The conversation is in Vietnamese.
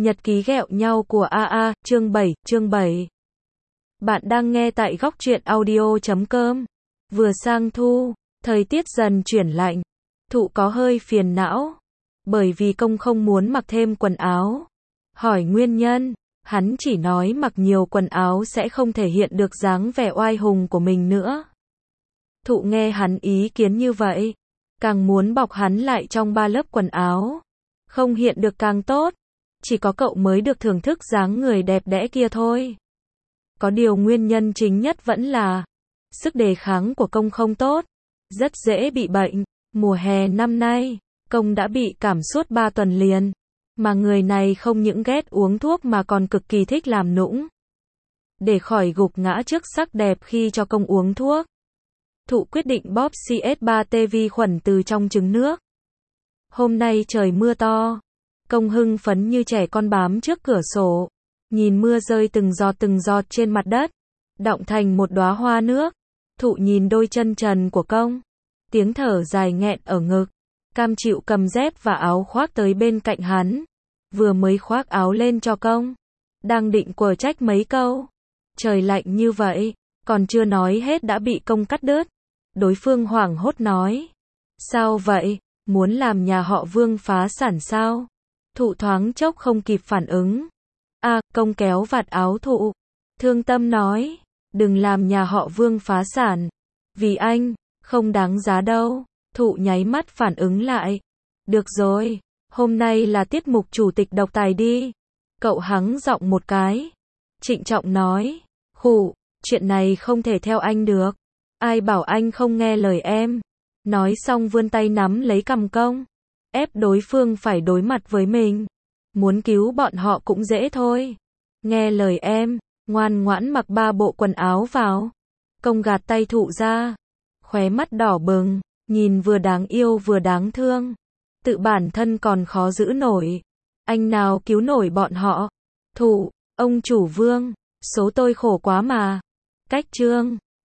Nhật ký ghẹo nhau của AA, chương 7. Bạn đang nghe tại góc truyện audio.com. Vừa sang thu, thời tiết dần chuyển lạnh. Thụ có hơi phiền não, bởi vì công không muốn mặc thêm quần áo. Hỏi nguyên nhân, hắn chỉ nói mặc nhiều quần áo sẽ không thể hiện được dáng vẻ oai hùng của mình nữa. Thụ nghe hắn ý kiến như vậy, càng muốn bọc hắn lại trong 3 lớp quần áo. Không hiện được càng tốt. Chỉ có cậu mới được thưởng thức dáng người đẹp đẽ kia thôi. Có điều nguyên nhân chính nhất vẫn là sức đề kháng của công không tốt, rất dễ bị bệnh. Mùa hè năm nay, công đã bị cảm suốt 3 tuần liền. Mà người này không những ghét uống thuốc mà còn cực kỳ thích làm nũng. Để khỏi gục ngã trước sắc đẹp khi cho công uống thuốc, Thụ quyết định bóp CS3T vi khuẩn từ trong trứng nước. Hôm nay trời mưa to. Công hưng phấn như trẻ con bám trước cửa sổ, nhìn mưa rơi từng giọt trên mặt đất, đọng thành một đóa hoa nước. Thụ nhìn đôi chân trần của công, tiếng thở dài nghẹn ở ngực, cam chịu cầm dép và áo khoác tới bên cạnh hắn. Vừa mới khoác áo lên cho công, đang định quở trách mấy câu. Trời lạnh như vậy, còn chưa nói hết đã bị công cắt đứt. Đối phương hoảng hốt nói: "Sao vậy, muốn làm nhà họ Vương phá sản sao?" Thụ thoáng chốc không kịp phản ứng. Công kéo vạt áo Thụ, thương tâm nói: "Đừng làm nhà họ Vương phá sản. Vì anh, không đáng giá đâu." Thụ nháy mắt phản ứng lại. "Được rồi, hôm nay là tiết mục chủ tịch độc tài đi." Cậu hắng giọng một cái, trịnh trọng nói: "Khụ, chuyện này không thể theo anh được. Ai bảo anh không nghe lời em." Nói xong vươn tay nắm lấy cằm công, ép đối phương phải đối mặt với mình. Muốn cứu bọn họ cũng dễ thôi. "Nghe lời em, ngoan ngoãn mặc 3 bộ quần áo vào." Công gạt tay Thụ ra, khóe mắt đỏ bừng, nhìn vừa đáng yêu vừa đáng thương. Tự bản thân còn khó giữ nổi, anh nào cứu nổi bọn họ. "Thụ, ông chủ Vương, số tôi khổ quá mà." Cách chương